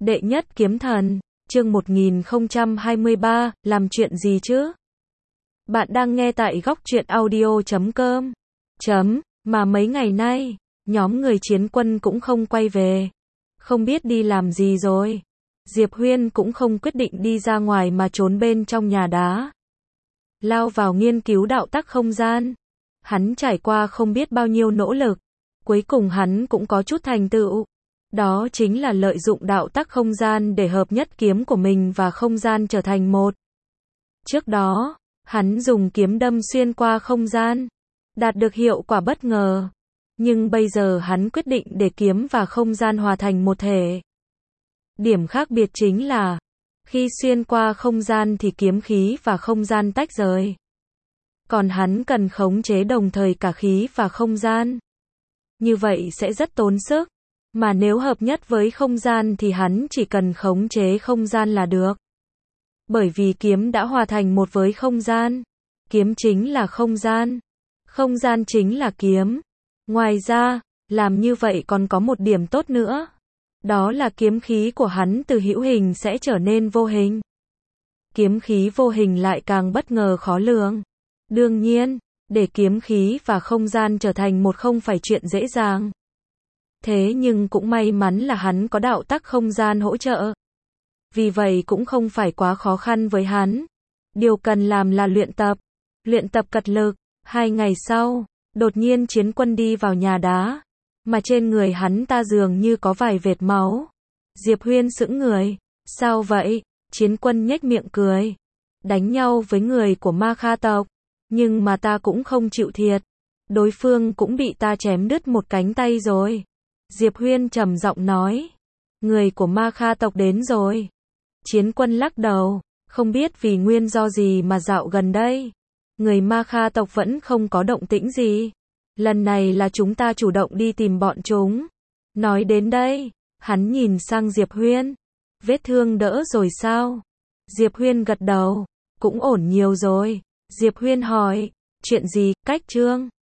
Đệ nhất kiếm thần, chương 1023, làm chuyện gì chứ? Bạn đang nghe tại góc truyện audio.com. Mà mấy ngày nay, nhóm người chiến quân cũng không quay về. Không biết đi làm gì rồi. Diệp Huyên cũng không quyết định đi ra ngoài mà trốn bên trong nhà đá. Lao vào nghiên cứu đạo tắc không gian. Hắn trải qua không biết bao nhiêu nỗ lực. Cuối cùng hắn cũng có chút thành tựu. Đó chính là lợi dụng đạo tắc không gian để hợp nhất kiếm của mình và không gian trở thành một. Trước đó, hắn dùng kiếm đâm xuyên qua không gian, đạt được hiệu quả bất ngờ. Nhưng bây giờ hắn quyết định để kiếm và không gian hòa thành một thể. Điểm khác biệt chính là, khi xuyên qua không gian thì kiếm khí và không gian tách rời. Còn hắn cần khống chế đồng thời cả khí và không gian. Như vậy sẽ rất tốn sức. Mà nếu hợp nhất với không gian thì hắn chỉ cần khống chế không gian là được. Bởi vì kiếm đã hòa thành một với không gian. Kiếm chính là không gian. Không gian chính là kiếm. Ngoài ra, làm như vậy còn có một điểm tốt nữa. Đó là kiếm khí của hắn từ hữu hình sẽ trở nên vô hình. Kiếm khí vô hình lại càng bất ngờ khó lường. Đương nhiên, để kiếm khí và không gian trở thành một không phải chuyện dễ dàng. Thế nhưng cũng may mắn là hắn có đạo tắc không gian hỗ trợ. Vì vậy cũng không phải quá khó khăn với hắn. Điều cần làm là luyện tập cật lực. 2 ngày sau, đột nhiên chiến quân đi vào nhà đá. Mà trên người hắn ta dường như có vài vệt máu. Diệp Huyên sững người. Sao vậy? Chiến quân nhếch miệng cười. Đánh nhau với người của Ma Kha tộc. Nhưng mà ta cũng không chịu thiệt. Đối phương cũng bị ta chém đứt một cánh tay rồi. Diệp Huyên trầm giọng nói. Người của Ma Kha tộc đến rồi. Chiến quân lắc đầu. Không biết vì nguyên do gì mà dạo gần đây. Người Ma Kha tộc vẫn không có động tĩnh gì. Lần này là chúng ta chủ động đi tìm bọn chúng. Nói đến đây, hắn nhìn sang Diệp Huyên. Vết thương đỡ rồi sao? Diệp Huyên gật đầu. Cũng ổn nhiều rồi. Diệp Huyên hỏi. Chuyện gì? Cách Trương?